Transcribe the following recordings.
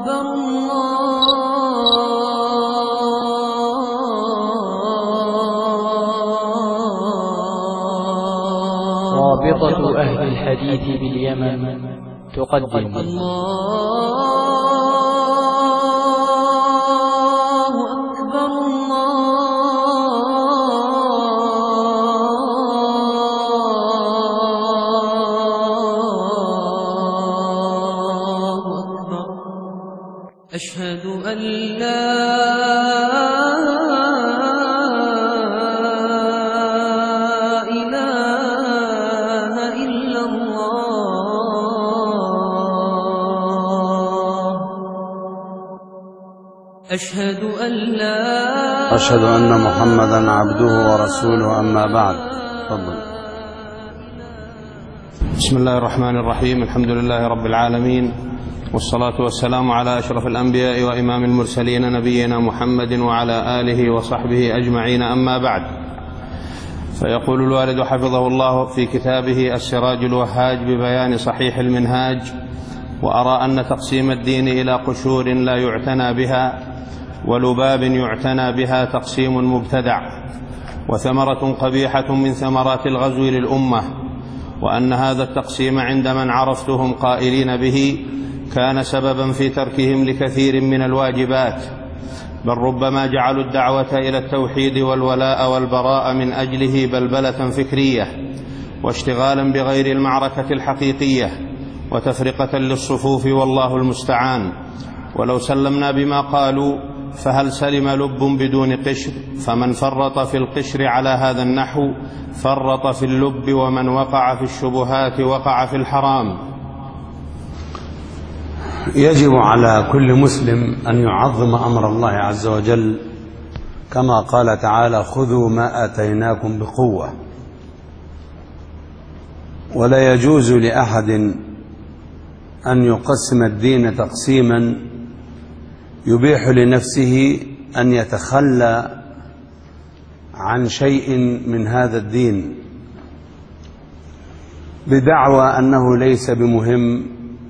رابطة أهل الحديث باليمن تقدم أشهد أن لا إله إلا الله أشهد أن محمدا عبده ورسوله. أما بعد، تفضل. بسم الله الرحمن الرحيم. الحمد لله رب العالمين، والصلاة والسلام على أشرف الأنبياء وإمام المرسلين نبينا محمد وعلى آله وصحبه أجمعين. أما بعد، فيقول الوالد حفظه الله في كتابه السراج الوهاج ببيان صحيح المنهاج: وأرى أن تقسيم الدين إلى قشور لا يعتنى بها ولباب يعتنى بها تقسيم مبتدع وثمرة قبيحة من ثمرات الغزو للأمة، وأن هذا التقسيم عند من عرفتهم قائلين به كان سببا في تركهم لكثير من الواجبات، بل ربما جعلوا الدعوة إلى التوحيد والولاء والبراء من أجله بلبلة فكرية واشتغالا بغير المعركة الحقيقية وتفرقة للصفوف، والله المستعان. ولو سلمنا بما قالوا فهل سلم لب بدون قشر؟ فمن فرط في القشر على هذا النحو فرط في اللب، ومن وقع في الشبهات وقع في الحرام. يجب على كل مسلم أن يعظم أمر الله عز وجل، كما قال تعالى: خذوا ما آتيناكم بقوة. ولا يجوز لأحد أن يقسم الدين تقسيما يبيح لنفسه أن يتخلى عن شيء من هذا الدين بدعوى أنه ليس بمهم،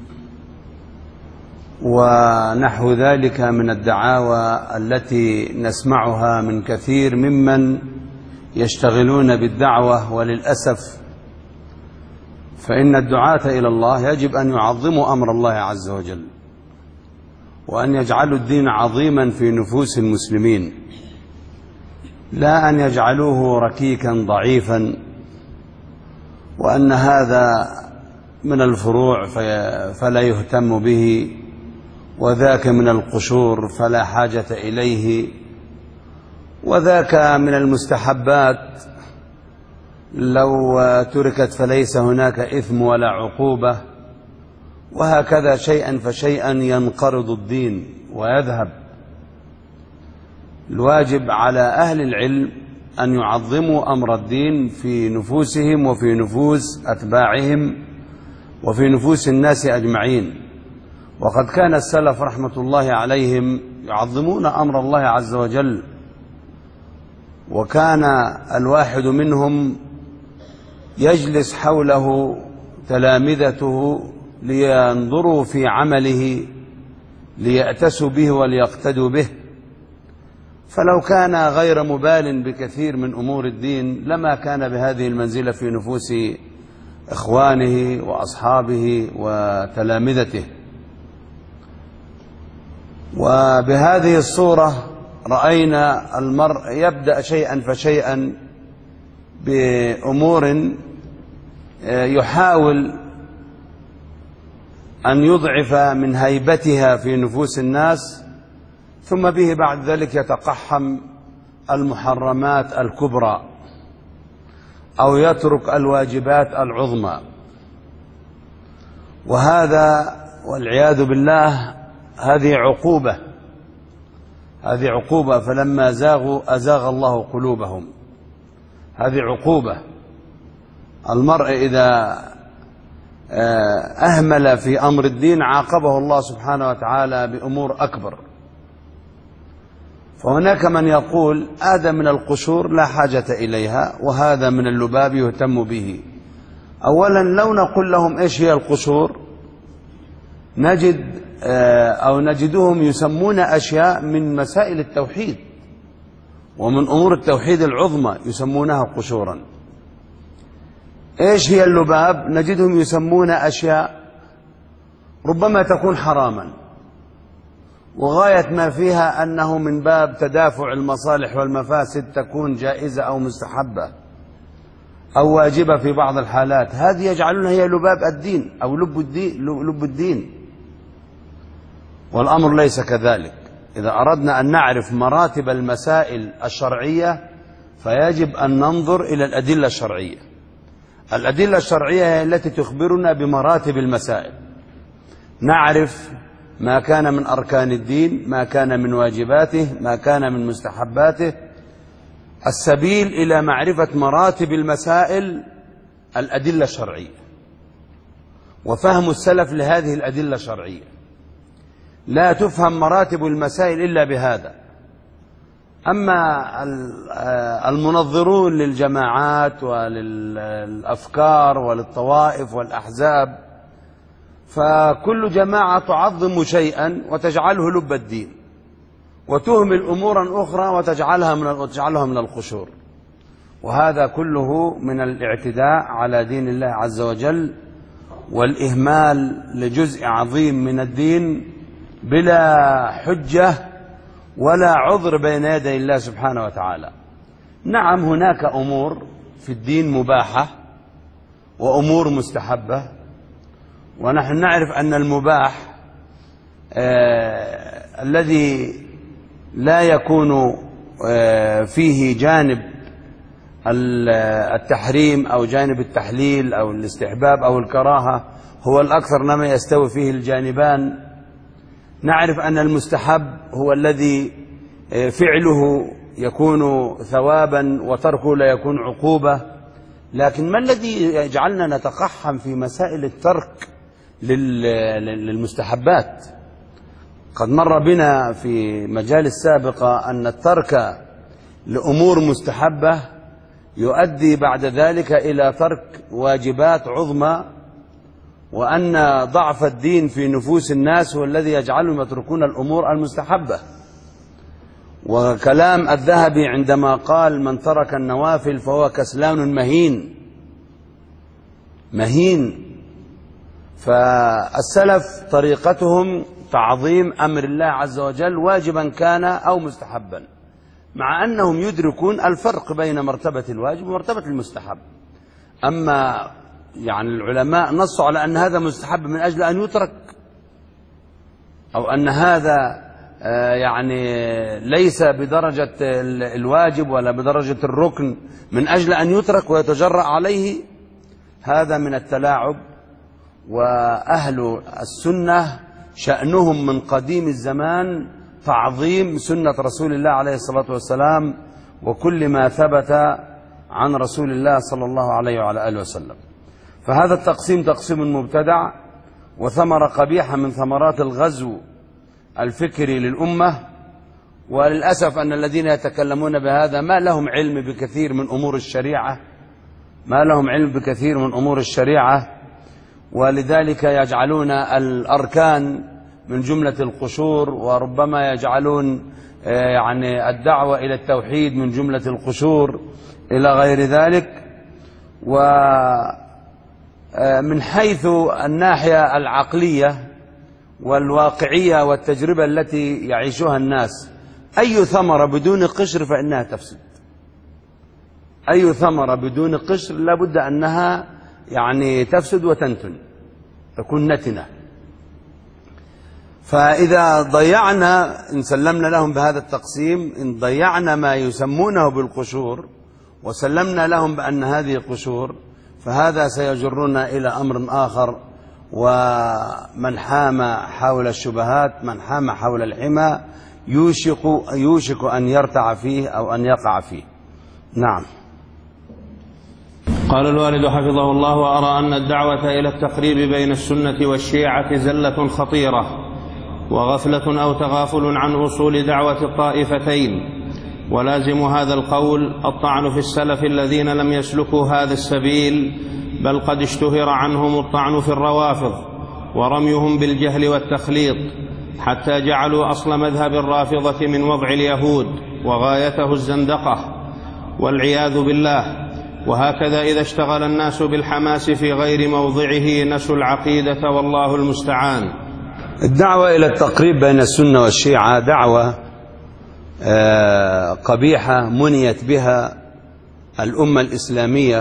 ونحو ذلك من الدعاوى التي نسمعها من كثير ممن يشتغلون بالدعوة. وللأسف فإن الدعاة إلى الله يجب أن يعظموا أمر الله عز وجل، وأن يجعلوا الدين عظيما في نفوس المسلمين، لا أن يجعلوه ركيكا ضعيفا، وأن هذا من الفروع فلا يهتم به، وذاك من القشور فلا حاجة إليه، وذاك من المستحبات لو تركت فليس هناك إثم ولا عقوبة، وهكذا شيئا فشيئا ينقرض الدين ويذهب. الواجب على أهل العلم أن يعظموا أمر الدين في نفوسهم وفي نفوس أتباعهم وفي نفوس الناس أجمعين. وقد كان السلف رحمة الله عليهم يعظمون أمر الله عز وجل، وكان الواحد منهم يجلس حوله تلامذته لينظروا في عمله ليأتسوا به وليقتدوا به، فلو كان غير مبال بكثير من أمور الدين لما كان بهذه المنزلة في نفوس إخوانه وأصحابه وتلامذته. وبهذه الصورة رأينا المرء يبدأ شيئا فشيئا بأمور يحاول أن يضعف من هيبتها في نفوس الناس، ثم به بعد ذلك يتقحم المحرمات الكبرى أو يترك الواجبات العظمى، وهذا والعياذ بالله هذه عقوبة. فلما زاغوا أزاغ الله قلوبهم. هذه عقوبة. المرء إذا أهمل في أمر الدين عاقبه الله سبحانه وتعالى بأمور أكبر. فهناك من يقول هذا من القشور لا حاجة إليها، وهذا من اللباب يهتم به. أولا لو نقول لهم إيش هي القشور نجد أو نجدهم يسمون أشياء من مسائل التوحيد ومن أمور التوحيد العظمى يسمونها قشورا. إيش هي اللباب؟ نجدهم يسمون أشياء ربما تكون حراما وغاية ما فيها أنه من باب تدافع المصالح والمفاسد تكون جائزة أو مستحبة أو واجبة في بعض الحالات، هذه يجعلونها هي لباب الدين أو لب الدين، والأمر ليس كذلك. إذا أردنا أن نعرف مراتب المسائل الشرعية فيجب أن ننظر إلى الأدلة الشرعية. الأدلة الشرعية هي التي تخبرنا بمراتب المسائل، نعرف ما كان من أركان الدين، ما كان من واجباته، ما كان من مستحباته. السبيل إلى معرفة مراتب المسائل الأدلة الشرعية وفهم السلف لهذه الأدلة الشرعية. لا تفهم مراتب المسائل إلا بهذا. أما المنظرون للجماعات وللأفكار وللطوائف والأحزاب فكل جماعة تعظم شيئا وتجعله لب الدين وتهمل أمورا أخرى وتجعلها من القشور، وهذا كله من الاعتداء على دين الله عز وجل والإهمال لجزء عظيم من الدين بلا حجة ولا عذر بين يدي الله سبحانه وتعالى. نعم هناك أمور في الدين مباحة وأمور مستحبة، ونحن نعرف أن المباح الذي لا يكون فيه جانب التحريم أو جانب التحليل أو الاستحباب أو الكراهة هو الأكثر لما يستوي فيه الجانبان. نعرف أن المستحب هو الذي فعله يكون ثوابا وتركه لا يكون عقوبة. لكن ما الذي يجعلنا نتقحم في مسائل الترك للمستحبات؟ قد مر بنا في مجالس سابقة أن الترك لأمور مستحبة يؤدي بعد ذلك إلى ترك واجبات عظمى، وأن ضعف الدين في نفوس الناس هو الذي يجعلهم يتركون الأمور المستحبة. وكلام الذهبي عندما قال من ترك النوافل فهو كسلان مهين. فالسلف طريقتهم تعظيم أمر الله عز وجل واجبا كان أو مستحبا، مع أنهم يدركون الفرق بين مرتبة الواجب ومرتبة المستحب. أما يعني العلماء نصوا على أن هذا مستحب من أجل أن يترك، أو أن هذا يعني ليس بدرجة الواجب ولا بدرجة الركن من أجل أن يترك ويتجرأ عليه، هذا من التلاعب. وأهل السنة شأنهم من قديم الزمان تعظيم سنة رسول الله عليه الصلاة والسلام وكل ما ثبت عن رسول الله صلى الله عليه وعلى آله وسلم. فهذا التقسيم تقسيم مبتدع وثمرة قبيحة من ثمرات الغزو الفكري للأمة. وللأسف أن الذين يتكلمون بهذا ما لهم علم بكثير من أمور الشريعة، ولذلك يجعلون الأركان من جملة القشور، وربما يجعلون يعني الدعوة إلى التوحيد من جملة القشور إلى غير ذلك. ومن حيث الناحية العقلية والواقعية والتجربة التي يعيشها الناس، أي ثمرة بدون قشر فإنها تفسد. أي ثمرة بدون قشر لابد أنها يعني تفسد وتنتن، تكون نتنة. فإذا ضيعنا إن سلمنا لهم بهذا التقسيم، إن ضيعنا ما يسمونه بالقشور وسلمنا لهم بأن هذه قشور، فهذا سيجرنا إلى أمر آخر. ومن حام حول الشبهات، من حام حول الحمى، يوشك أن يرتع فيه أو أن يقع فيه. نعم. قال الوالد حفظه الله: وأرى أن الدعوة إلى التقريب بين السنة والشيعة زلة خطيرة وغفلة أو تغافل عن أصول دعوة الطائفتين، ولازم هذا القول الطعن في السلف الذين لم يسلكوا هذا السبيل، بل قد اشتهر عنهم الطعن في الروافض ورميهم بالجهل والتخليط، حتى جعلوا أصل مذهب الرافضة من وضع اليهود وغايته الزندقة والعياذ بالله. وهكذا إذا اشتغل الناس بالحماس في غير موضعه نسوا العقيدة، والله المستعان. الدعوة إلى التقريب بين السنة والشيعة دعوة قبيحة منيت بها الأمة الإسلامية،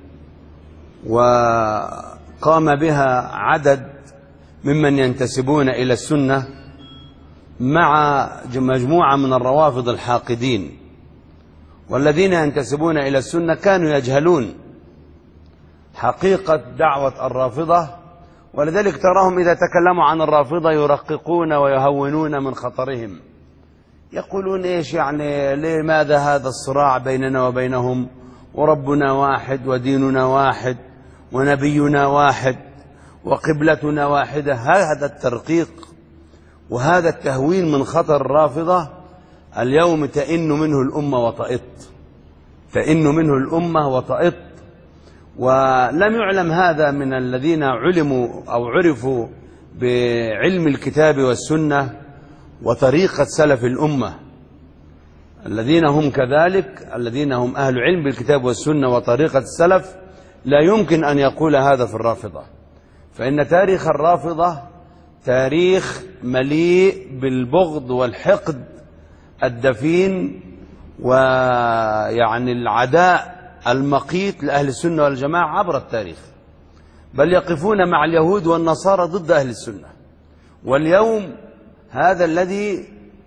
وقام بها عدد ممن ينتسبون إلى السنة مع مجموعة من الروافض الحاقدين. والذين ينتسبون إلى السنة كانوا يجهلون حقيقة دعوة الرافضة، ولذلك تراهم إذا تكلموا عن الرافضة يرققون ويهونون من خطرهم، يقولون إيش يعني لماذا هذا الصراع بيننا وبينهم، وربنا واحد وديننا واحد ونبينا واحد وقبلتنا واحدة. هذا الترقيق وهذا التهوين من خطر الرافضة اليوم تئن منه الأمة وطئط، تئن منه الأمة وطئط. ولم يعلم هذا من الذين علموا أو عرفوا بعلم الكتاب والسنة وطريقة سلف الأمة، الذين هم كذلك، الذين هم أهل علم بالكتاب والسنة وطريقة السلف، لا يمكن أن يقول هذا في الرافضة. فإن تاريخ الرافضة تاريخ مليء بالبغض والحقد الدفين، ويعني العداء المقيت لأهل السنة والجماعة عبر التاريخ، بل يقفون مع اليهود والنصارى ضد أهل السنة. واليوم هذا الذي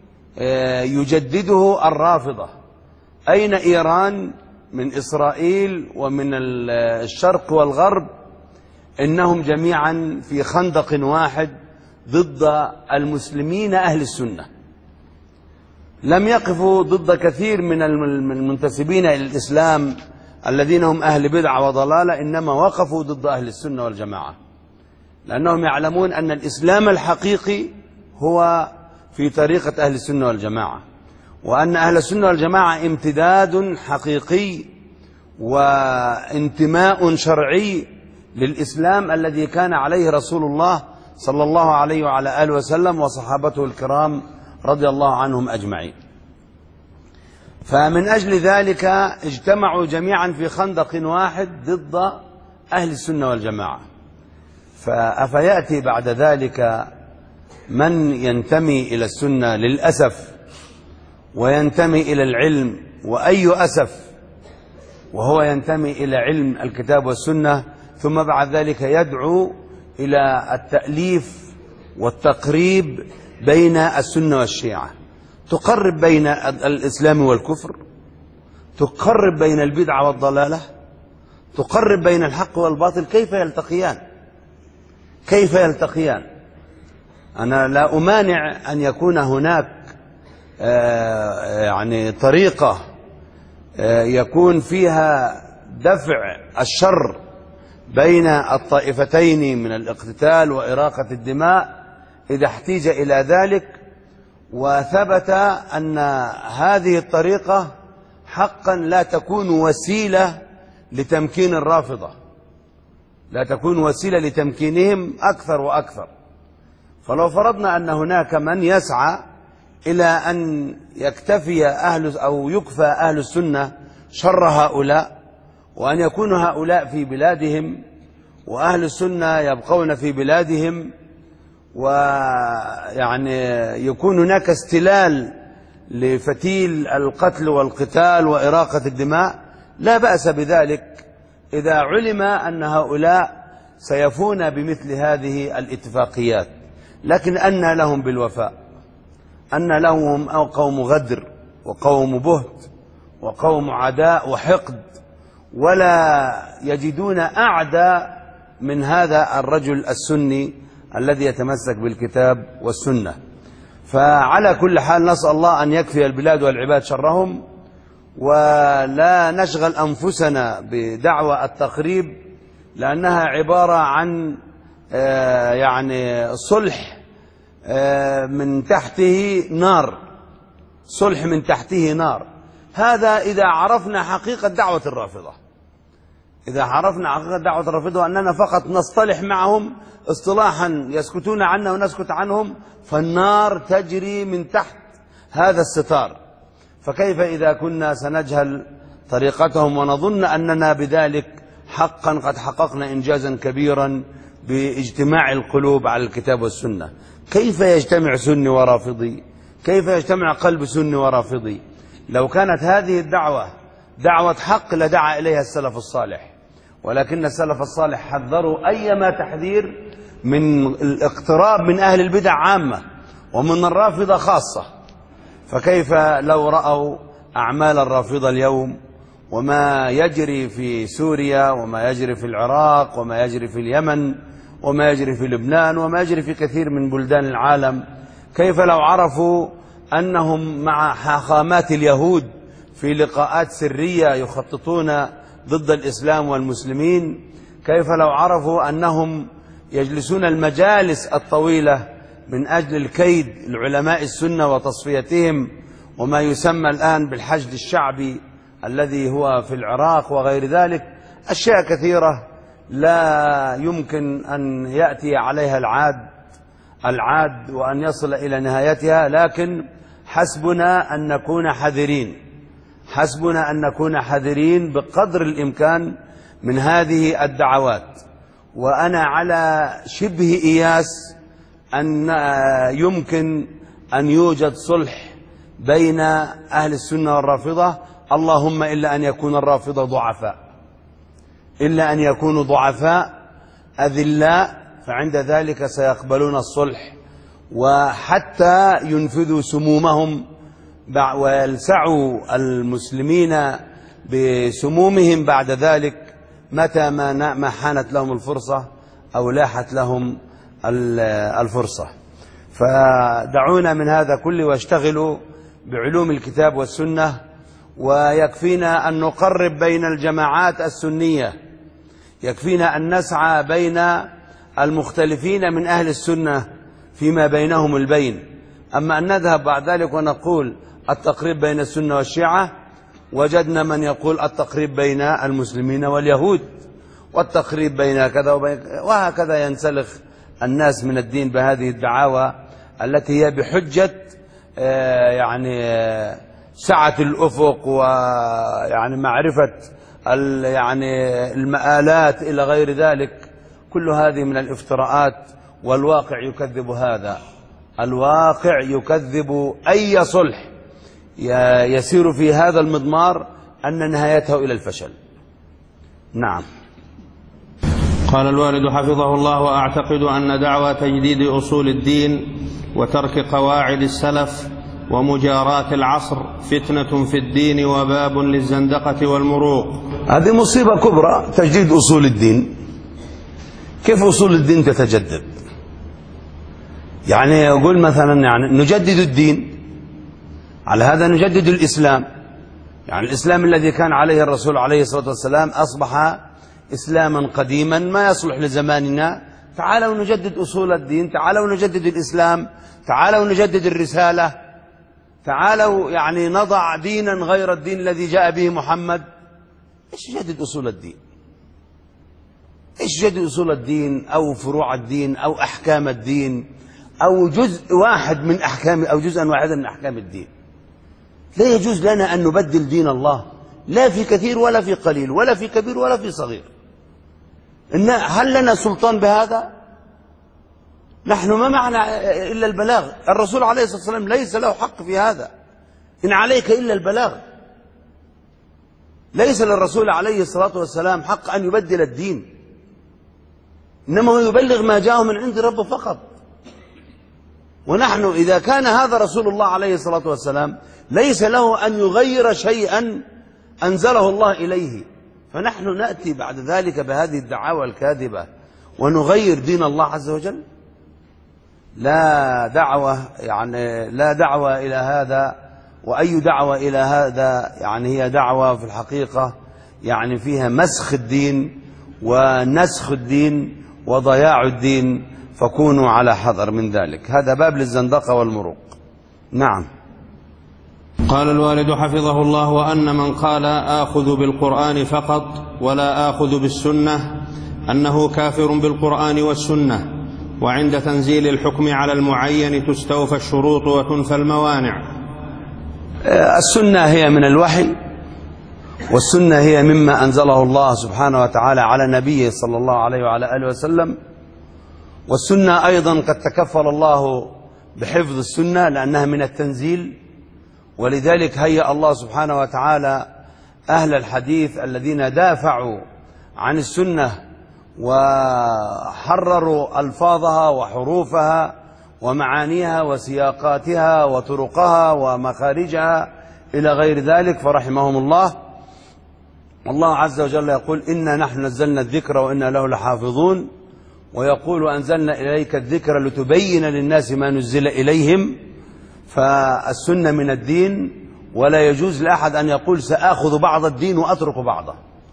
يجدده الرافضة. أين إيران من إسرائيل ومن الشرق والغرب؟ إنهم جميعا في خندق واحد ضد المسلمين أهل السنة. لم يقفوا ضد كثير من المنتسبين إلى الإسلام الذين هم أهل بدعة وضلالة، إنما وقفوا ضد أهل السنة والجماعة، لأنهم يعلمون أن الإسلام الحقيقي هو في طريقة أهل السنة والجماعة، وأن أهل السنة والجماعة امتداد حقيقي وانتماء شرعي للإسلام الذي كان عليه رسول الله صلى الله عليه وعلى آله وسلم وصحابته الكرام رضي الله عنهم أجمعين. فمن أجل ذلك اجتمعوا جميعا في خندق واحد ضد أهل السنة والجماعة. فأفيأتي بعد ذلك من ينتمي إلى السنة للأسف وينتمي إلى العلم، وأي أسف وهو ينتمي إلى علم الكتاب والسنة، ثم بعد ذلك يدعو إلى التأليف والتقريب بين السنة والشيعة، تقرب بين الإسلام والكفر، تقرب بين البدعة والضلالة، تقرب بين الحق والباطل. كيف يلتقيان؟ كيف يلتقيان؟ أنا لا أمانع أن يكون هناك يعني طريقة يكون فيها دفع الشر بين الطائفتين من الاقتتال وإراقة الدماء إذا احتيج إلى ذلك، وثبت أن هذه الطريقة حقا لا تكون وسيلة لتمكين الرافضة، لا تكون وسيلة لتمكينهم أكثر وأكثر. فلو فرضنا أن هناك من يسعى إلى أن يكفي أهل السنة شر هؤلاء، وأن يكون هؤلاء في بلادهم وأهل السنة يبقون في بلادهم، ويعني يكون هناك استلال لفتيل القتل والقتال وإراقة الدماء، لا بأس بذلك إذا علم أن هؤلاء سيفون بمثل هذه الاتفاقيات. لكن أن لهم بالوفاء، أن لهم قوم غدر وقوم بهت وقوم عداء وحقد، ولا يجدون أعدى من هذا الرجل السني الذي يتمسك بالكتاب والسنة. فعلى كل حال نسأل الله أن يكفي البلاد والعباد شرهم، ولا نشغل أنفسنا بدعوى التقريب، لأنها عبارة عن يعني صلح من تحته نار، صلح من تحته نار. هذا إذا عرفنا حقيقة دعوة الرافضة. إذا عرفنا حقيقة دعوة الرافضة أننا فقط نصطلح معهم اصطلاحا يسكتون عنا ونسكت عنهم، فالنار تجري من تحت هذا الستار. فكيف إذا كنا سنجهل طريقتهم ونظن أننا بذلك حقا قد حققنا إنجازا كبيرا باجتماع القلوب على الكتاب والسنة؟ كيف يجتمع سني ورافضي؟ كيف يجتمع قلب سني ورافضي؟ لو كانت هذه الدعوة دعوة حق لدعا إليها السلف الصالح، ولكن السلف الصالح حذروا أيما تحذير من الاقتراب من أهل البدع عامة ومن الرافضة خاصة. فكيف لو رأوا أعمال الرافضة اليوم وما يجري في سوريا وما يجري في العراق وما يجري في اليمن وما يجري في لبنان وما يجري في كثير من بلدان العالم؟ كيف لو عرفوا أنهم مع حاخامات اليهود في لقاءات سرية يخططون ضد الإسلام والمسلمين؟ كيف لو عرفوا أنهم يجلسون المجالس الطويلة من أجل الكيد العلماء السنة وتصفيتهم، وما يسمى الآن بالحشد الشعبي الذي هو في العراق وغير ذلك؟ أشياء كثيرة لا يمكن أن يأتي عليها العاد وأن يصل إلى نهايتها، لكن حسبنا أن نكون حذرين، حسبنا أن نكون حذرين بقدر الإمكان من هذه الدعوات. وأنا على شبه إياس أن يمكن أن يوجد صلح بين أهل السنة والرافضة، اللهم إلا أن يكون الرافضة ضعفاء، إلا أن يكونوا ضعفاء أذلاء، فعند ذلك سيقبلون الصلح وحتى ينفذوا سمومهم ويلسعوا المسلمين بسمومهم بعد ذلك متى ما حانت لهم الفرصة أو لاحت لهم الفرصة. فدعونا من هذا كله واشتغلوا بعلوم الكتاب والسنة، ويكفينا أن نقرب بين الجماعات السنية، يكفينا أن نسعى بين المختلفين من أهل السنة فيما بينهم البين. أما أن نذهب بعد ذلك ونقول التقريب بين السنة والشيعة، وجدنا من يقول التقريب بين المسلمين واليهود، والتقريب بين كذا وهكذا ينسلخ الناس من الدين بهذه الدعاوى التي هي بحجة يعني سعة الأفق ويعني معرفة يعني المآلات إلى غير ذلك. كل هذه من الافتراءات، والواقع يكذب هذا، الواقع يكذب أي صلح يسير في هذا المضمار أن نهايته إلى الفشل. نعم. قال الوالد حفظه الله: وأعتقد أن دعوى تجديد أصول الدين وترك قواعد السلف ومجاراة العصر فتنة في الدين وباب للزندقة والمروق. هذه مصيبة كبرى، تجديد أصول الدين. كيف أصول الدين تتجدد؟ يعني يقول مثلا يعني نجدد الدين، على هذا نجدد الإسلام. يعني الإسلام الذي كان عليه الرسول عليه الصلاة والسلام أصبح إسلاما قديما ما يصلح لزماننا. تعالوا نجدد أصول الدين، تعالوا نجدد الإسلام، تعالوا نجدد الرسالة، تعالوا يعني نضع دينا غير الدين الذي جاء به محمد. إيش يجدد أصول الدين؟ إيش يجدد أصول الدين أو فروع الدين أو أحكام الدين أو جزء واحد من أحكام أو جزءا واحدا من أحكام الدين؟ لا يجوز لنا أن نبدل دين الله، لا في كثير ولا في قليل ولا في كبير ولا في صغير. هل لنا سلطان بهذا؟ نحن ما معنا إلا البلاغ. الرسول عليه الصلاة والسلام ليس له حق في هذا، إن عليك إلا البلاغ. ليس للرسول عليه الصلاة والسلام حق أن يبدل الدين، إنما هو يبلغ ما جاءه من عند ربه فقط. ونحن إذا كان هذا رسول الله عليه الصلاة والسلام ليس له أن يغير شيئا أنزله الله إليه، فنحن نأتي بعد ذلك بهذه الدعاوى الكاذبة ونغير دين الله عز وجل؟ لا دعوة، يعني لا دعوة إلى هذا. وأي دعوة إلى هذا يعني هي دعوة في الحقيقة يعني فيها مسخ الدين ونسخ الدين وضياع الدين، فكونوا على حذر من ذلك. هذا باب للزندقة والمروق. نعم. قال الوالد حفظه الله: وأن من قال آخذ بالقرآن فقط ولا آخذ بالسنة أنه كافر بالقرآن والسنة، وعند تنزيل الحكم على المعين تستوفى الشروط وتنفى الموانع. السنة هي من الوحي، والسنة هي مما أنزله الله سبحانه وتعالى على نبيه صلى الله عليه وعلى آله وسلم. والسنة أيضا قد تكفل الله بحفظ السنة لأنها من التنزيل، ولذلك هيأ الله سبحانه وتعالى أهل الحديث الذين دافعوا عن السنة وحرروا ألفاظها وحروفها ومعانيها وسياقاتها وطرقها ومخارجها إلى غير ذلك، فرحمهم الله. الله عز وجل يقول: إنا نحن نزلنا الذكر وإنا له لحافظون، ويقول: أنزلنا إليك الذكر لتبين للناس ما نزل إليهم. فالسنة من الدين، ولا يجوز لأحد أن يقول سآخذ بعض الدين وأترك بعضه.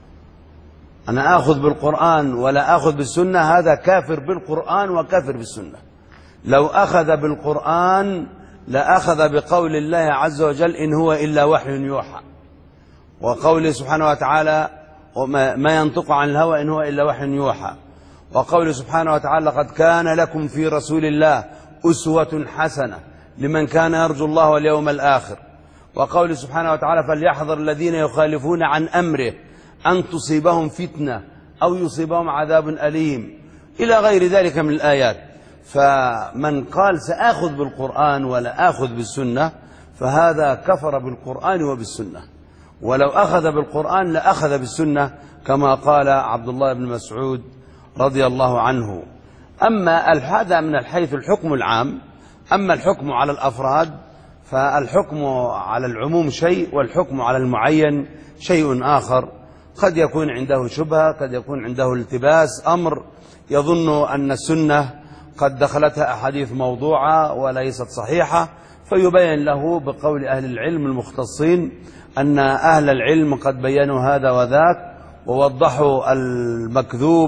أنا آخذ بالقرآن ولا آخذ بالسنة، هذا كافر بالقرآن وكافر بالسنة. لو أخذ بالقرآن لأخذ بقول الله عز وجل: إن هو إلا وحي يوحى، وقوله سبحانه وتعالى: ما ينطق عن الهوى إن هو إلا وحي يوحى، وقوله سبحانه وتعالى: لقد كان لكم في رسول الله أسوة حسنة لمن كان يرجو الله واليوم الآخر، وقوله سبحانه وتعالى: فليحذر الذين يخالفون عن أمره أن تصيبهم فتنة أو يصيبهم عذاب أليم، إلى غير ذلك من الآيات. فمن قال سآخذ بالقرآن ولا آخذ بالسنة فهذا كفر بالقرآن وبالسنة، ولو أخذ بالقرآن لأخذ بالسنة كما قال عبد الله بن مسعود رضي الله عنه. أما هذا من حيث الحكم العام. أما الحكم على الأفراد فالحكم على العموم شيء، والحكم على المعين شيء آخر. قد يكون عنده شبهة، قد يكون عنده التباس أمر، يظن أن السنة قد دخلتها أحاديث موضوعة وليست صحيحة، فيبين له بقول أهل العلم المختصين أن أهل العلم قد بينوا هذا وذاك، ووضحوا المكذوب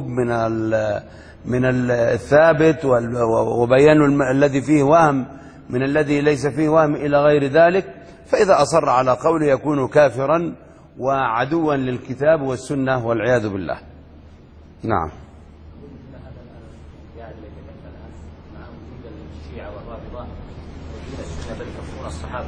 من الثابت، وبينوا الذي فيه وهم من الذي ليس فيه وهم إلى غير ذلك. فإذا أصر على قوله يكون كافرا وعدوا للكتاب والسنة والعياذ بالله. نعم. الصحابة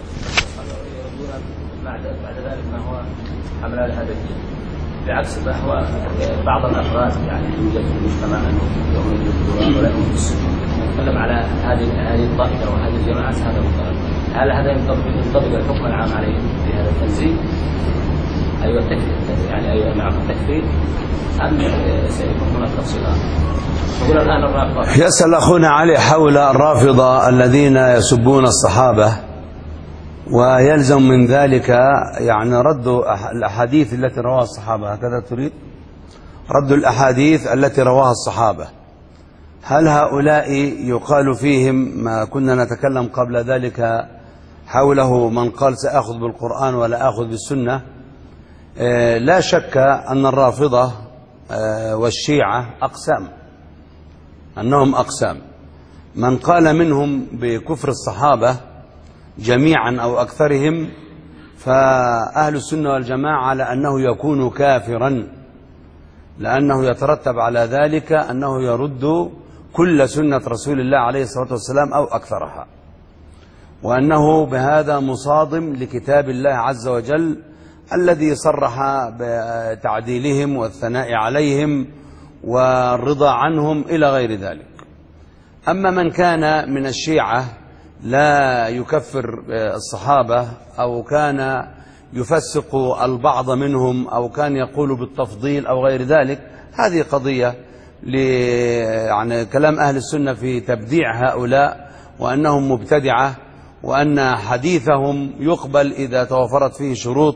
بعد ذلك ما هو حمل على هذا الدين، بعكس بعض الأفراد يعني يوجد في المجتمع أنه يؤمن بالقرآن ولا يؤمن بالسنة. نتكلم على هذه الطائفة وهذه الجماعات هذا المطلب. هل هذا ينطبق الحكم العام عليه في هذا التنزيل؟ أيوة التكفير، يعني أيوة نعم التكفير، أم سيكون هناك تفصيلات؟ نقول الآن الرافضة. يسأل أخونا علي حول الرافضة الذين يسبون الصحابة، ويلزم من ذلك يعني رد الأحاديث التي رواها الصحابة. هكذا تريد؟ رد الأحاديث التي رواها الصحابة. هل هؤلاء يقال فيهم ما كنا نتكلم قبل ذلك حوله من قال سأخذ بالقرآن ولا أخذ بالسنة؟ لا شك أن الرافضة والشيعة أقسام، أنهم أقسام. من قال منهم بكفر الصحابة جميعا أو أكثرهم فأهل السنة والجماعة على أنه يكون كافرا، لأنه يترتب على ذلك أنه يرد كل سنة رسول الله عليه الصلاة والسلام أو أكثرها، وأنه بهذا مصادم لكتاب الله عز وجل الذي صرح بتعديلهم والثناء عليهم والرضا عنهم إلى غير ذلك. أما من كان من الشيعة لا يكفر الصحابة، أو كان يفسق البعض منهم، أو كان يقول بالتفضيل أو غير ذلك، هذه قضية يعني كلام أهل السنة في تبديع هؤلاء وأنهم مبتدعة، وأن حديثهم يقبل إذا توفرت فيه شروط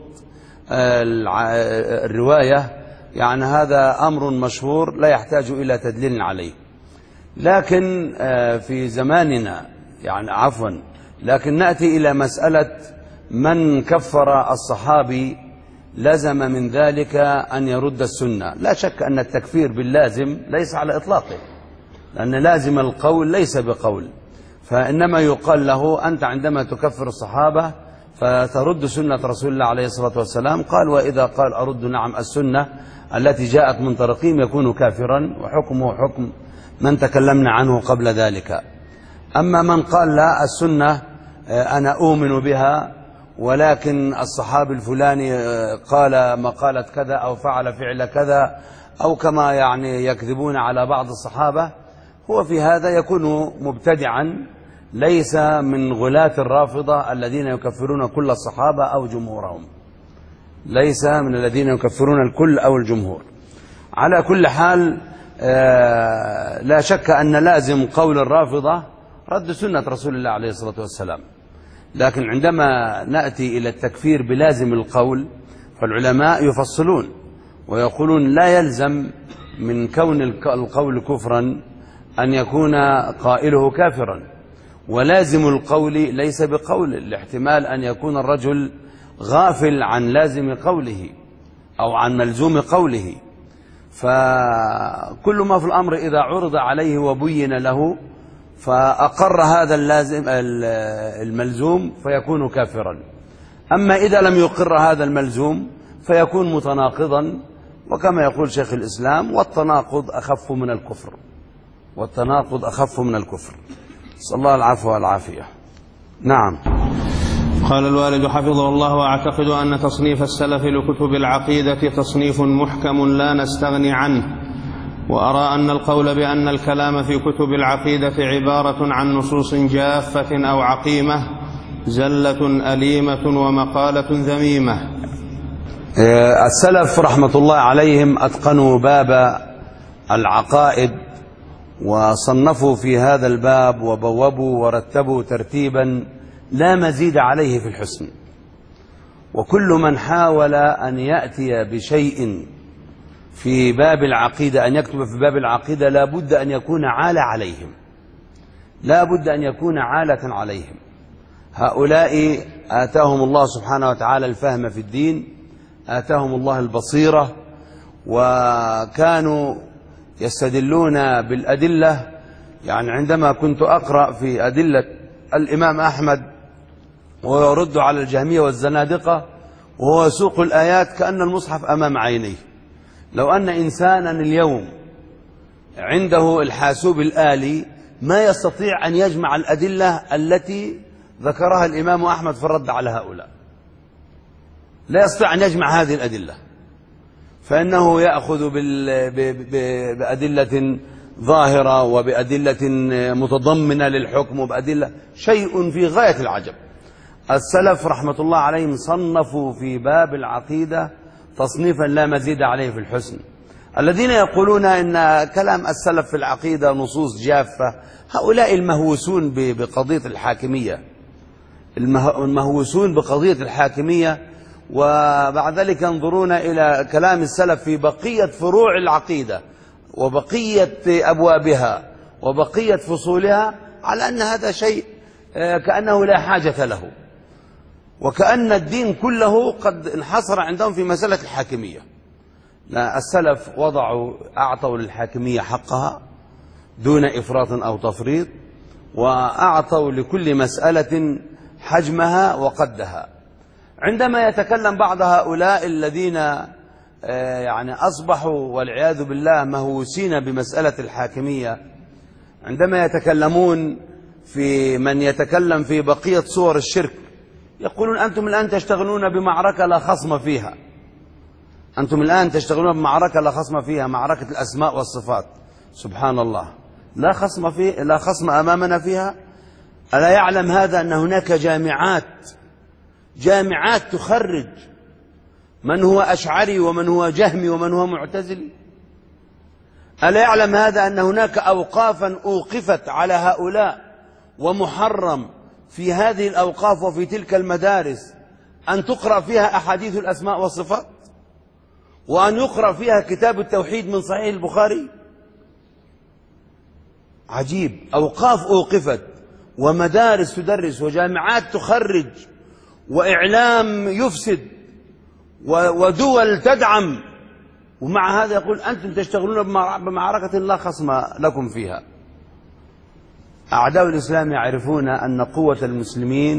الرواية. يعني هذا أمر مشهور لا يحتاج إلى تدليل عليه. لكن في زماننا لكن نأتي إلى مسألة من كفر الصحابي لزم من ذلك أن يرد السنة. لا شك أن التكفير باللازم ليس على إطلاقه، لأن لازم القول ليس بقول، فإنما يقال له أنت عندما تكفر الصحابة فترد سنة رسول الله عليه الصلاة والسلام. قال: وإذا قال أرد نعم السنة التي جاءت من طريقهم يكون كافرا، وحكمه حكم من تكلمنا عنه قبل ذلك. أما من قال لا، السنة أنا أؤمن بها، ولكن الصحابي الفلاني قال مقالة كذا أو فعل فعل كذا، أو كما يعني يكذبون على بعض الصحابة، هو في هذا يكون مبتدعا، ليس من غلاة الرافضة الذين يكفرون كل الصحابة أو جمهورهم، ليس من الذين يكفرون الكل أو الجمهور. على كل حال لا شك أن لازم قول الرافضة رد سنة رسول الله عليه الصلاة والسلام. لكن عندما نأتي إلى التكفير بلازم القول، فالعلماء يفصلون ويقولون: لا يلزم من كون القول كفرا أن يكون قائله كافرا، ولازم القول ليس بقول، الاحتمال أن يكون الرجل غافل عن لازم قوله أو عن ملزوم قوله. فكل ما في الأمر إذا عرض عليه وبين له فأقر هذا اللازم الملزوم فيكون كافرا. أما إذا لم يقر هذا الملزوم فيكون متناقضا، وكما يقول شيخ الإسلام: والتناقض أخف من الكفر، والتناقض أخف من الكفر. صلى الله العفو والعافية. نعم. قال الوالد حفظه الله: وأعتقد أن تصنيف السلف لكتب العقيدة تصنيف محكم لا نستغني عنه، وأرى أن القول بأن الكلام في كتب العقيدة عبارة عن نصوص جافة أو عقيمة زلة أليمة ومقالة ذميمة. السلف رحمة الله عليهم أتقنوا باب العقائد، وصنفوا في هذا الباب وبوبوا ورتبوا ترتيبا لا مزيد عليه في الحسن. وكل من حاول أن يأتي بشيء في باب العقيدة، أن يكتب في باب العقيدة، لا بد أن يكون عالة عليهم، لا بد أن يكون عالة عليهم. هؤلاء آتاهم الله سبحانه وتعالى الفهم في الدين، آتاهم الله البصيرة، وكانوا يستدلون بالأدلة. يعني عندما كنت أقرأ في أدلة الإمام أحمد ويرد على الجهمية والزنادقة وهو يسوق الآيات كأن المصحف أمام عينيه. لو أن إنسانا اليوم عنده الحاسوب الآلي ما يستطيع أن يجمع الأدلة التي ذكرها الإمام أحمد في الرد على هؤلاء، لا يستطيع أن يجمع هذه الأدلة، فإنه يأخذ بأدلة ظاهرة وبأدلة متضمنة للحكم وبأدلة، شيء في غاية العجب. السلف رحمة الله عليهم صنفوا في باب العقيدة تصنيفا لا مزيد عليه في الحسن. الذين يقولون إن كلام السلف في العقيدة نصوص جافة، هؤلاء المهووسون بقضية الحاكمية، المهووسون بقضية الحاكمية، وبعد ذلك ينظرون إلى كلام السلف في بقية فروع العقيدة وبقية أبوابها وبقية فصولها على أن هذا شيء كأنه لا حاجة له، وكأن الدين كله قد انحصر عندهم في مسألة الحاكمية. لا، السلف أعطوا للحاكمية حقها دون إفراط أو تفريط، وأعطوا لكل مسألة حجمها وقدها. عندما يتكلم بعض هؤلاء الذين يعني أصبحوا والعياذ بالله مهووسين بمسألة الحاكمية، عندما يتكلمون في من يتكلم في بقية صور الشرك، يقولون: أنتم الآن تشتغلون بمعركة لا خصم فيها، أنتم الآن تشتغلون بمعركة لا خصم فيها، معركة الأسماء والصفات. سبحان الله، لا خصم أمامنا فيها. ألا يعلم هذا أن هناك جامعات تخرج من هو أشعري ومن هو جهمي ومن هو معتزلي؟ ألا يعلم هذا أن هناك أوقافا أوقفت على هؤلاء، ومحرم في هذه الأوقاف وفي تلك المدارس أن تقرأ فيها أحاديث الأسماء والصفات، وأن يقرأ فيها كتاب التوحيد من صحيح البخاري؟ عجيب، أوقاف أوقفت ومدارس تدرس وجامعات تخرج وإعلام يفسد ودول تدعم، ومع هذا يقول: أنتم تشتغلون بمعركة لا خصم لكم فيها. أعداء الإسلام يعرفون أن قوة المسلمين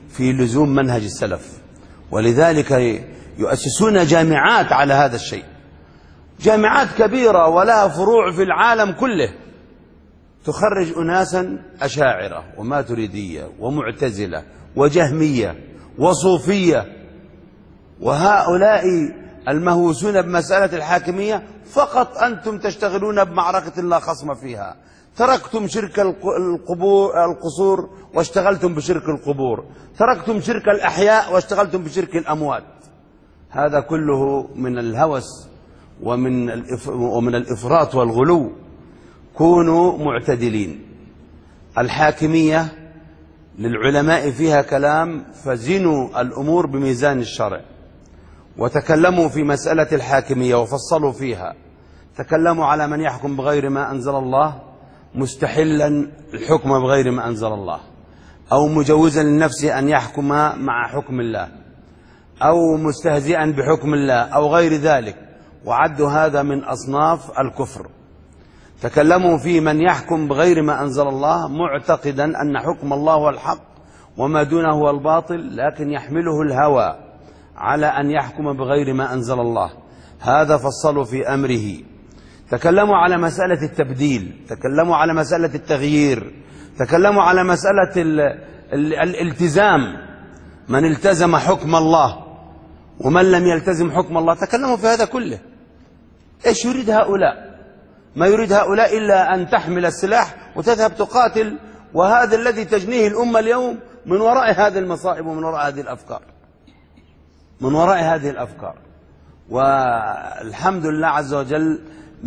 في لزوم منهج السلف، ولذلك يؤسسون جامعات على هذا الشيء، جامعات كبيرة ولها فروع في العالم كله، تخرج أناسا أشاعرة وماتريدية ومعتزلة وجهمية وصوفية، وهؤلاء المهووسون بمسألة الحاكمية فقط أنتم تشتغلون بمعركة لا خصم فيها، تركتم شرك القصور واشتغلتم بشرك القبور، تركتم شرك الأحياء واشتغلتم بشرك الأموات. هذا كله من الهوس ومن الإفراط والغلو. كونوا معتدلين. الحاكمية للعلماء فيها كلام، فزنوا الأمور بميزان الشرع، وتكلموا في مسألة الحاكمية وفصلوا فيها. تكلموا على من يحكم بغير ما أنزل الله مستحلا الحكم بغير ما أنزل الله، أو مجوزا لنفسه أن يحكم مع حكم الله، أو مستهزئا بحكم الله، أو غير ذلك، وعدوا هذا من أصناف الكفر. تكلموا في من يحكم بغير ما أنزل الله معتقدا أن حكم الله هو الحق وما دونه هو الباطل، لكن يحمله الهوى على أن يحكم بغير ما أنزل الله. هذا فصلوا في أمره. تكلموا على مسألة التبديل، تكلموا على مسألة التغيير، تكلموا على مسألة الالتزام، من التزم حكم الله ومن لم يلتزم حكم الله، تكلموا في هذا كله. إيش يريد هؤلاء؟ ما يريد هؤلاء إلا أن تحمل السلاح وتذهب تقاتل، وهذا الذي تجنيه الأمة اليوم من وراء هذه المصائب ومن وراء هذه الأفكار، من وراء هذه الأفكار. والحمد لله عز وجل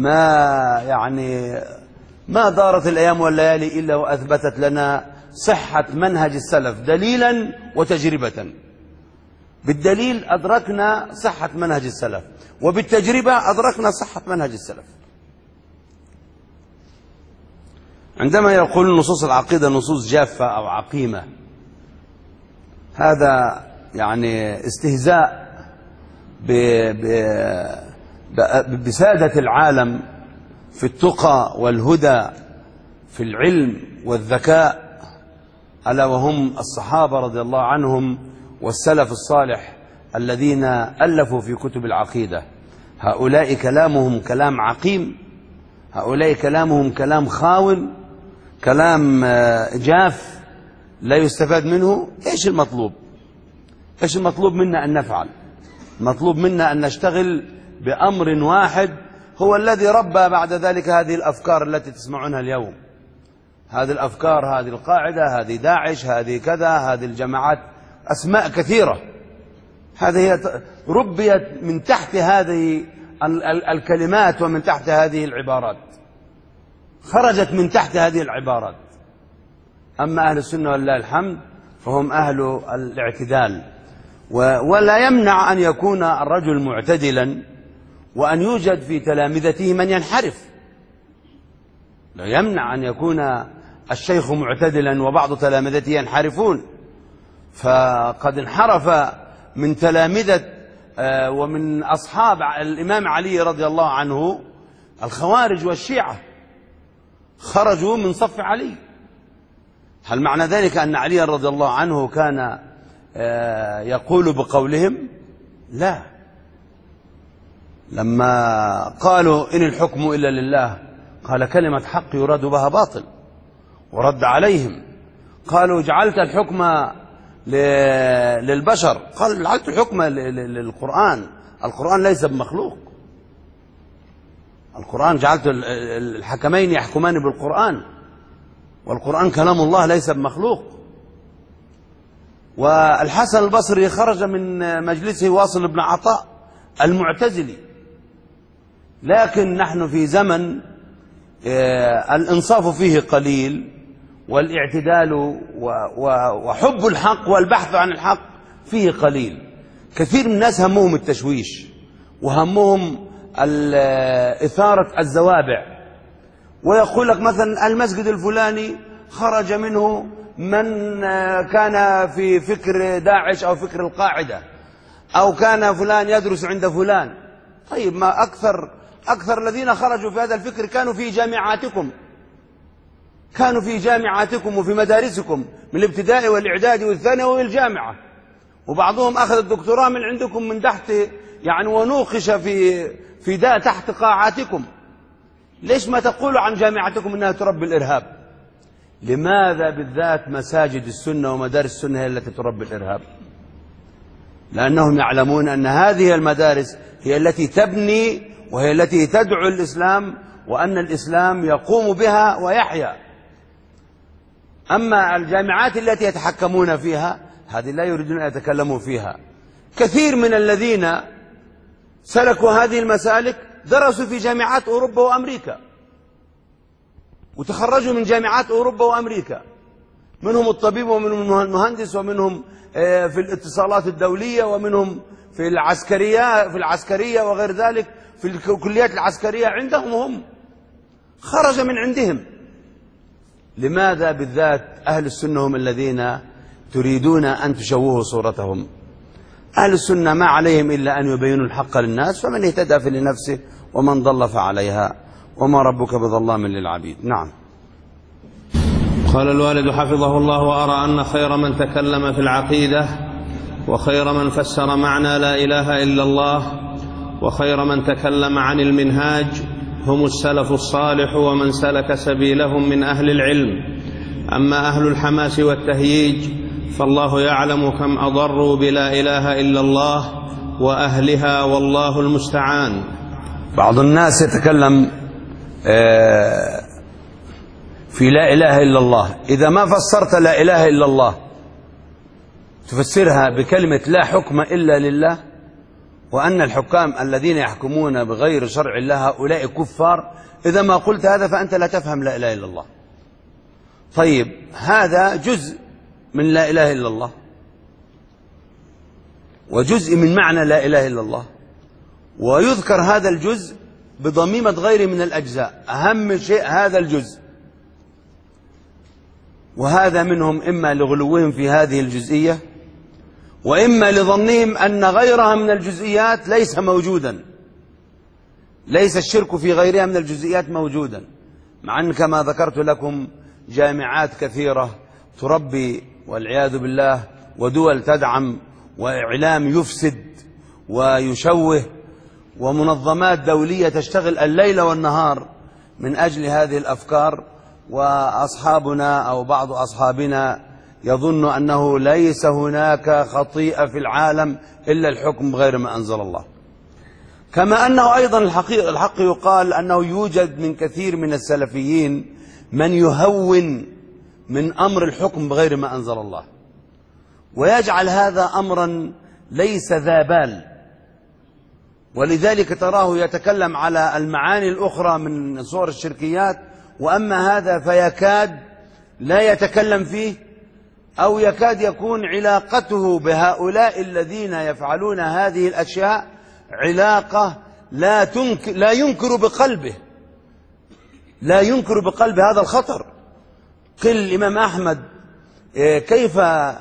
ما دارت الأيام والليالي إلا وأثبتت لنا صحة منهج السلف دليلا وتجربة. بالدليل أدركنا صحة منهج السلف، وبالتجربة أدركنا صحة منهج السلف. عندما يقول نصوص العقيدة نصوص جافة أو عقيمة، هذا استهزاء بسادة العالم في التقى والهدى في العلم والذكاء، ألا وهم الصحابة رضي الله عنهم والسلف الصالح الذين ألفوا في كتب العقيدة. هؤلاء كلامهم كلام عقيم، هؤلاء كلامهم كلام خاون، كلام جاف لا يستفاد منه. إيش المطلوب؟ إيش المطلوب منا أن نفعل؟ المطلوب منا أن نشتغل بأمر واحد هو الذي ربى بعد ذلك هذه الأفكار التي تسمعونها اليوم. هذه الأفكار، هذه القاعدة، هذه داعش، هذه كذا، هذه الجماعات، أسماء كثيرة. هذه ربيت من تحت هذه الكلمات ومن تحت هذه العبارات، خرجت من تحت هذه العبارات. أما أهل السنة ولله الحمد فهم أهل الاعتدال، ولا يمنع أن يكون الرجل معتدلا وأن يوجد في تلامذته من ينحرف. لا يمنع أن يكون الشيخ معتدلا وبعض تلامذته ينحرفون، فقد انحرف من تلامذة ومن أصحاب الإمام علي رضي الله عنه الخوارج والشيعة، خرجوا من صف علي. هل معنى ذلك أن علي رضي الله عنه كان يقول بقولهم؟ لا. لما قالوا إن الحكم إلا لله قال كلمة حق يراد بها باطل، ورد عليهم. قالوا جعلت الحكم للبشر، قال جعلت الحكم للقرآن، القرآن ليس بمخلوق، القرآن جعلت الحكمين يحكمان بالقرآن، والقرآن كلام الله ليس بمخلوق. والحسن البصري خرج من مجلسه واصل بن عطاء المعتزلي. لكن نحن في زمن الإنصاف فيه قليل، والاعتدال وحب الحق والبحث عن الحق فيه قليل. كثير من الناس همهم التشويش وهمهم إثارة الزوابع، ويقول لك مثلا المسجد الفلاني خرج منه من كان في فكر داعش أو فكر القاعدة، أو كان فلان يدرس عند فلان. طيب ما أكثر الذين خرجوا في هذا الفكر كانوا في جامعاتكم، كانوا في جامعاتكم وفي مدارسكم من الابتدائي والإعدادي والثانوي والجامعة، وبعضهم أخذ الدكتوراه من عندكم من تحت يعني ونوقش في تحت قاعاتكم. ليش ما تقولوا عن جامعتكم أنها تربي الإرهاب؟ لماذا بالذات مساجد السنة ومدارس السنة هي التي تربي الإرهاب؟ لأنهم يعلمون أن هذه المدارس هي التي تبني وهي التي تدعو الإسلام، وأن الإسلام يقوم بها ويحيا. أما الجامعات التي يتحكمون فيها هذه لا يريدون أن يتكلموا فيها. كثير من الذين سلكوا هذه المسالك درسوا في جامعات أوروبا وأمريكا وتخرجوا من جامعات أوروبا وأمريكا، منهم الطبيب ومنهم المهندس ومنهم في الاتصالات الدولية ومنهم في العسكرية وغير ذلك، في الكليات العسكرية عندهم هم خرج من عندهم. لماذا بالذات أهل السنة هم الذين تريدون أن تشوهوا صورتهم؟ أهل السنة ما عليهم إلا أن يبينوا الحق للناس، فمن اهتدى فلنفسه ومن ضل فعليها وما ربك بظلام للعبيد. نعم. قال الوالد حفظه الله: وأرى أن خير من تكلم في العقيدة وخير من فسر معنى لا إله إلا الله وخير من تكلم عن المنهاج هم السلف الصالح ومن سلك سبيلهم من أهل العلم. أما أهل الحماس والتهييج فالله يعلم كم أضروا بلا إله إلا الله وأهلها، والله المستعان. بعض الناس يتكلم في لا إله إلا الله، إذا ما فسرت لا إله إلا الله تفسرها بكلمة لا حكم إلا لله، وأن الحكام الذين يحكمون بغير شرع الله هؤلاء كفار. إذا ما قلت هذا فأنت لا تفهم لا إله إلا الله. طيب، هذا جزء من لا إله إلا الله وجزء من معنى لا إله إلا الله، ويذكر هذا الجزء بضميمة غير من الأجزاء، أهم شيء هذا الجزء. وهذا منهم إما لغلوهم في هذه الجزئية، وإما لظنهم أن غيرها من الجزئيات ليس موجودا، ليس الشرك في غيرها من الجزئيات موجودا، مع أن كما ذكرت لكم جامعات كثيرة تربي والعياذ بالله، ودول تدعم، وإعلام يفسد ويشوه، ومنظمات دولية تشتغل الليل والنهار من أجل هذه الأفكار. وأصحابنا أو بعض أصحابنا يظن أنه ليس هناك خطيئة في العالم إلا الحكم بغير ما أنزل الله. كما أنه أيضا الحق يقال أنه يوجد من كثير من السلفيين من يهون من أمر الحكم بغير ما أنزل الله، ويجعل هذا أمرا ليس ذا بال، ولذلك تراه يتكلم على المعاني الأخرى من صور الشركيات، وأما هذا فيكاد لا يتكلم فيه، أو يكاد يكون علاقته بهؤلاء الذين يفعلون هذه الأشياء علاقة لا ينكر بقلبه، لا ينكر بقلبه هذا الخطر. قل الإمام أحمد: كيف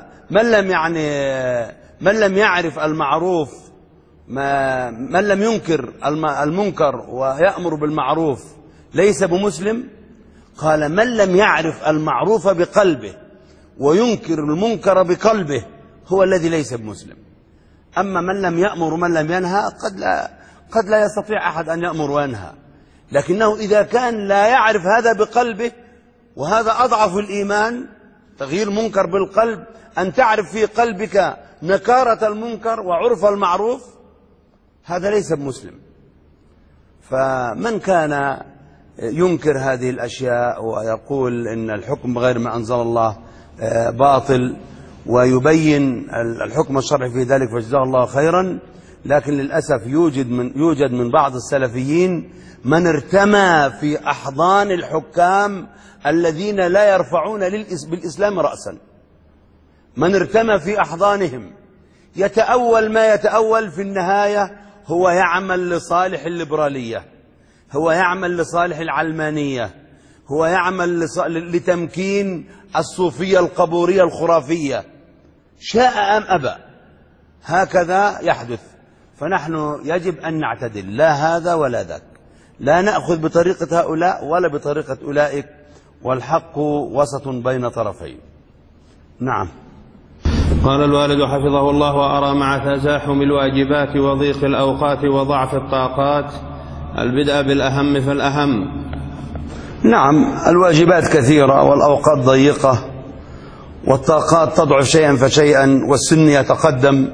من لم يعرف المعروف، من لم ينكر المنكر ويأمر بالمعروف ليس بمسلم؟ قال: من لم يعرف المعروف بقلبه وينكر المنكر بقلبه هو الذي ليس بمسلم. أما من لم يأمر ومن لم ينهى قد لا يستطيع أحد أن يأمر وينهى، لكنه إذا كان لا يعرف هذا بقلبه، وهذا أضعف الإيمان، تغيير منكر بالقلب، أن تعرف في قلبك نكارة المنكر وعرف المعروف، هذا ليس بمسلم. فمن كان ينكر هذه الأشياء ويقول إن الحكم بغير ما أنزل الله باطل، ويبين الحكم الشرعي في ذلك، فجزاه الله خيرا. لكن للأسف يوجد من بعض السلفيين من ارتمى في أحضان الحكام الذين لا يرفعون بالإسلام رأسا، من ارتمى في أحضانهم يتأول ما يتأول، في النهاية هو يعمل لصالح الليبرالية، هو يعمل لصالح العلمانية، هو يعمل لتمكين الصوفية القبورية الخرافية، شاء أم أبى، هكذا يحدث. فنحن يجب أن نعتدل، لا هذا ولا ذاك، لا نأخذ بطريقة هؤلاء ولا بطريقة أولئك، والحق وسط بين طرفين. نعم. قال الوالد حفظه الله: وأرى مع تزاحم الواجبات وضيق الأوقات وضعف الطاقات البدء بالأهم فالأهم. نعم، الواجبات كثيرة والأوقات ضيقة والطاقات تضعف شيئا فشيئا والسن يتقدم،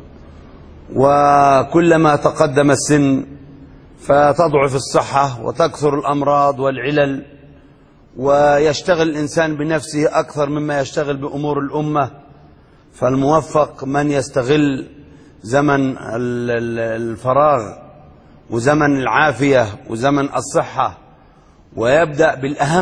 وكلما تقدم السن فتضعف الصحة وتكثر الأمراض والعلل، ويشتغل الإنسان بنفسه أكثر مما يشتغل بأمور الأمة. فالموفق من يستغل زمن الفراغ وزمن العافية وزمن الصحة ويبدأ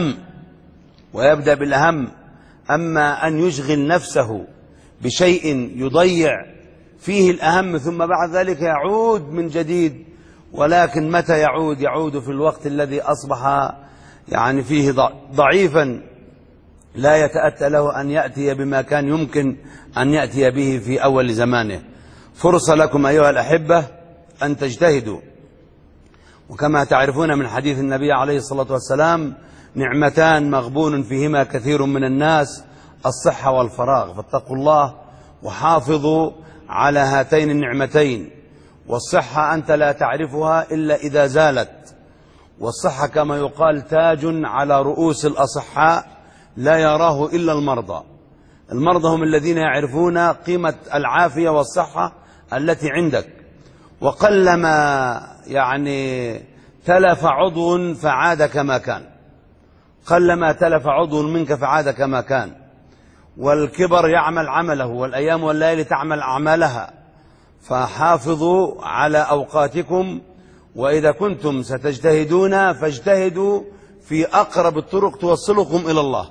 بالأهم. أما أن يشغل نفسه بشيء يضيع فيه الأهم ثم بعد ذلك يعود من جديد، ولكن متى يعود في الوقت الذي أصبح يعني فيه ضعيفا لا يتأتى له أن يأتي بما كان يمكن أن يأتي به في أول زمانه. فرصة لكم أيها الأحبة أن تجتهدوا، وكما تعرفون من حديث النبي عليه الصلاة والسلام: نعمتان مغبون فيهما كثير من الناس، الصحة والفراغ، فاتقوا الله وحافظوا على هاتين النعمتين. والصحة أنت لا تعرفها إلا إذا زالت، والصحة كما يقال تاج على رؤوس الأصحاء لا يراه إلا المرضى. المرضى هم الذين يعرفون قيمة العافية والصحة التي عندك. وقلما يعني تلف عضو فعاد كما كان، قلما تلف عضو منك فعاد كما كان. والكبر يعمل عمله والأيام والليالي تعمل أعمالها. فحافظوا على أوقاتكم، وإذا كنتم ستجتهدون فاجتهدوا في أقرب الطرق توصلكم إلى الله.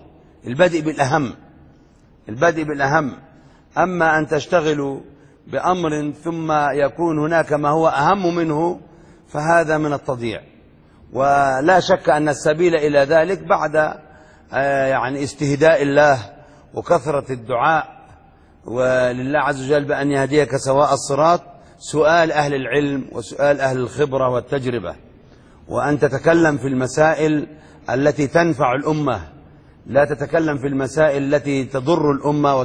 البدء بالأهم. أما أن تشتغلوا بأمر ثم يكون هناك ما هو أهم منه فهذا من التضييع. ولا شك أن السبيل إلى ذلك بعد يعني استهداء الله وكثرة الدعاء ولله عز وجل بأن يهديك سواء الصراط، سؤال أهل العلم وسؤال أهل الخبرة والتجربة، وأن تتكلم في المسائل التي تنفع الأمة، لا تتكلم في المسائل التي تضر الأمة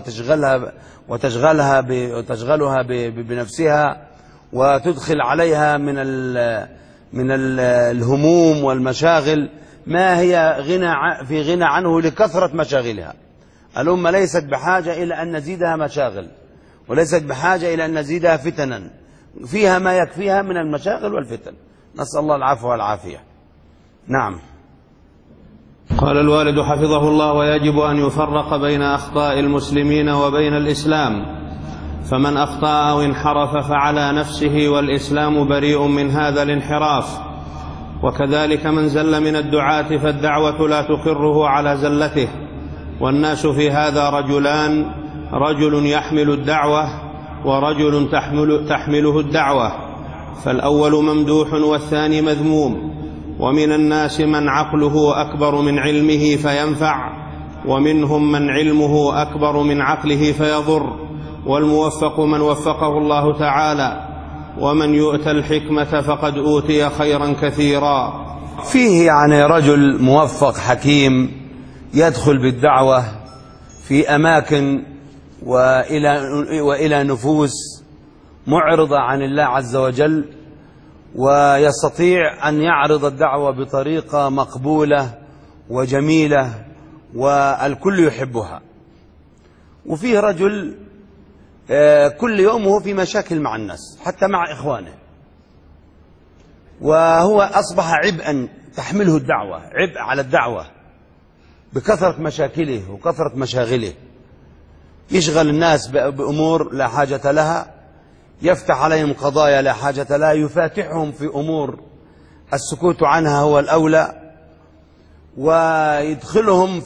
وتشغلها بنفسها وتدخل عليها من الهموم والمشاغل ما هي في غنى عنه لكثرة مشاغلها. الأمة ليست بحاجة إلى أن نزيدها مشاغل، وليست بحاجة إلى أن نزيدها فتنا، فيها ما يكفيها من المشاغل والفتن. نسأل الله العفو والعافية. نعم. قال الوالد حفظه الله: ويجب أن يفرق بين أخطاء المسلمين وبين الإسلام، فمن أخطأ أو انحرف فعلى نفسه، والإسلام بريء من هذا الانحراف. وكذلك من زل من الدعاة فالدعوة لا تقره على زلته. والناس في هذا رجلان: رجل يحمل الدعوة ورجل تحمله الدعوة، فالأول ممدوح والثاني مذموم. ومن الناس من عقله أكبر من علمه فينفع، ومنهم من علمه أكبر من عقله فيضر. والموفق من وفقه الله تعالى، ومن يؤتى الحكمة فقد أوتي خيرا كثيرا. فيه يعني رجل موفق حكيم يدخل بالدعوة في أماكن وإلى نفوس معرضة عن الله عز وجل، ويستطيع أن يعرض الدعوة بطريقة مقبولة وجميلة والكل يحبها. وفيه رجل كل يوم هو في مشاكل مع الناس حتى مع إخوانه، وهو أصبح عبئا تحمله الدعوة، عبء على الدعوة بكثرة مشاكله وكثرة مشاغله. يشغل الناس بأمور لا حاجة لها، يفتح عليهم قضايا لا حاجة لها، يفاتحهم في أمور السكوت عنها هو الأولى، ويدخلهم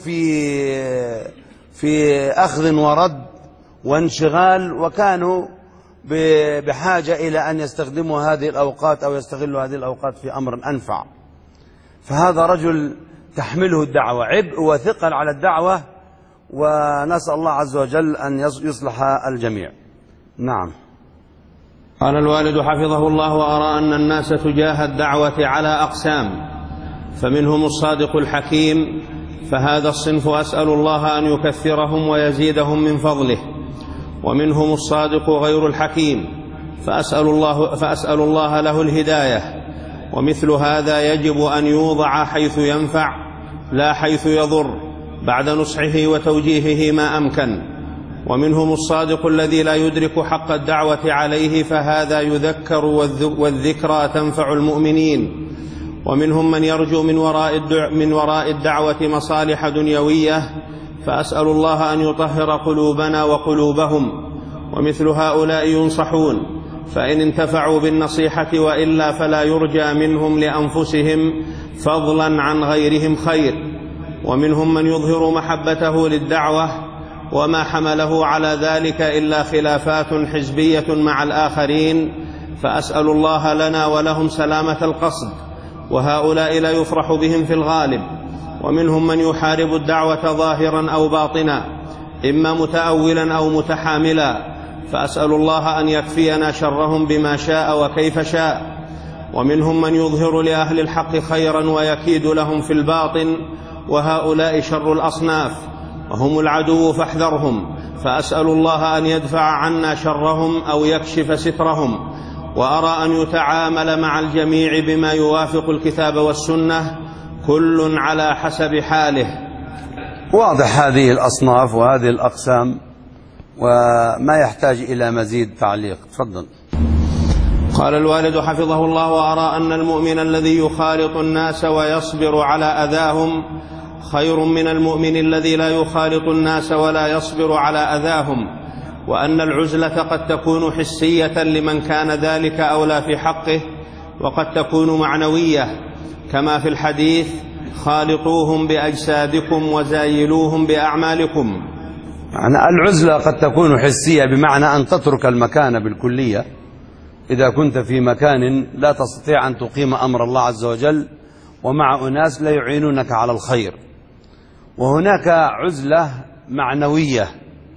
في أخذ ورد وانشغال، وكانوا بحاجة إلى أن يستخدموا هذه الأوقات أو يستغلوا هذه الأوقات في أمر أنفع. فهذا رجل تحمله الدعوة عبء وثقل على الدعوة، ونسأل الله عز وجل أن يصلح الجميع. نعم. قال الوالد حفظه الله: وأرى أن الناس تجاه الدعوة على أقسام، فمنهم الصادق الحكيم فهذا الصنف أسأل الله أن يكثرهم ويزيدهم من فضله. ومنهم الصادق غير الحكيم فأسأل الله له الهداية، ومثل هذا يجب أن يوضع حيث ينفع لا حيث يضر بعد نصحه وتوجيهه ما أمكن. ومنهم الصادق الذي لا يدرك حق الدعوة عليه، فهذا يذكر والذكرى تنفع المؤمنين. ومنهم من يرجو من وراء الدعوة مصالح دنيوية، فأسأل الله أن يطهر قلوبنا وقلوبهم. ومثل هؤلاء ينصحون، فإن انتفعوا بالنصيحة، وإلا فلا يرجى منهم لأنفسهم فضلا عن غيرهم خير. ومنهم من يظهر محبته للدعوة، وما حمله على ذلك إلا خلافات حزبية مع الآخرين، فأسأل الله لنا ولهم سلامة القصد، وهؤلاء لا يفرح بهم في الغالب. ومنهم من يحارب الدعوة ظاهرا أو باطنا، إما متأولا أو متحاملا، فأسأل الله أن يكفينا شرهم بما شاء وكيف شاء. ومنهم من يظهر لأهل الحق خيرا ويكيد لهم في الباطن، وهؤلاء شر الأصناف وهم العدو فاحذرهم، فأسأل الله أن يدفع عنا شرهم أو يكشف سترهم. وأرى أن يتعامل مع الجميع بما يوافق الكتاب والسنة، كل على حسب حاله. واضح هذه الأصناف وهذه الأقسام، وما يحتاج إلى مزيد تعليق. تفضل. قال الوالد حفظه الله: وأرى أن المؤمن الذي يخالط الناس ويصبر على أذاهم خير من المؤمن الذي لا يخالط الناس ولا يصبر على أذاهم، وأن العزلة قد تكون حسية لمن كان ذلك أولى في حقه، وقد تكون معنوية كما في الحديث: خالطوهم بأجسادكم وزايلوهم بأعمالكم. يعني العزلة قد تكون حسية، بمعنى أن تترك المكان بالكلية إذا كنت في مكان لا تستطيع أن تقيم أمر الله عز وجل ومع أناس لا يعينونك على الخير. وهناك عزلة معنوية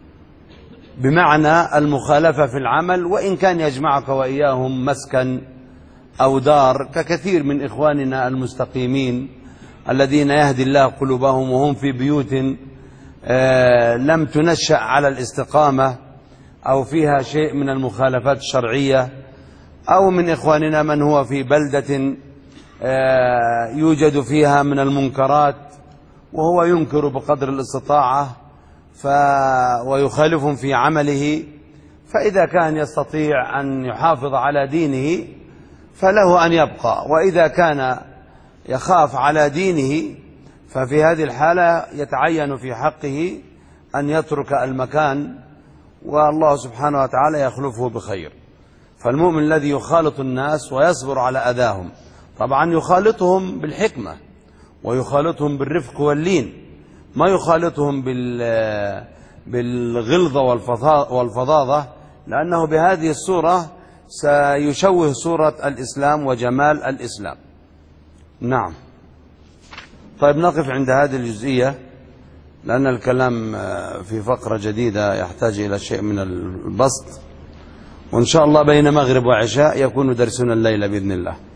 بمعنى المخالفة في العمل، وإن كان يجمعك وإياهم مسكن أو دار، ككثير من إخواننا المستقيمين الذين يهدي الله قلوبهم وهم في بيوت لم تنشأ على الاستقامة أو فيها شيء من المخالفات الشرعية، أو من إخواننا من هو في بلدة يوجد فيها من المنكرات وهو ينكر بقدر الاستطاعة ويخالفهم في عمله، فإذا كان يستطيع أن يحافظ على دينه فله أن يبقى، وإذا كان يخاف على دينه ففي هذه الحالة يتعين في حقه أن يترك المكان، والله سبحانه وتعالى يخلفه بخير. فالمؤمن الذي يخالط الناس ويصبر على أذاهم، طبعا يخالطهم بالحكمة ويخالطهم بالرفق واللين، ما يخالطهم بالغلظة والفظاظة، لأنه بهذه الصورة سيشوه صورة الإسلام وجمال الإسلام. نعم. طيب نقف عند هذه الجزئية، لأن الكلام في فقرة جديدة يحتاج إلى شيء من البسط، وإن شاء الله بين مغرب وعشاء يكون درسنا الليلة بإذن الله.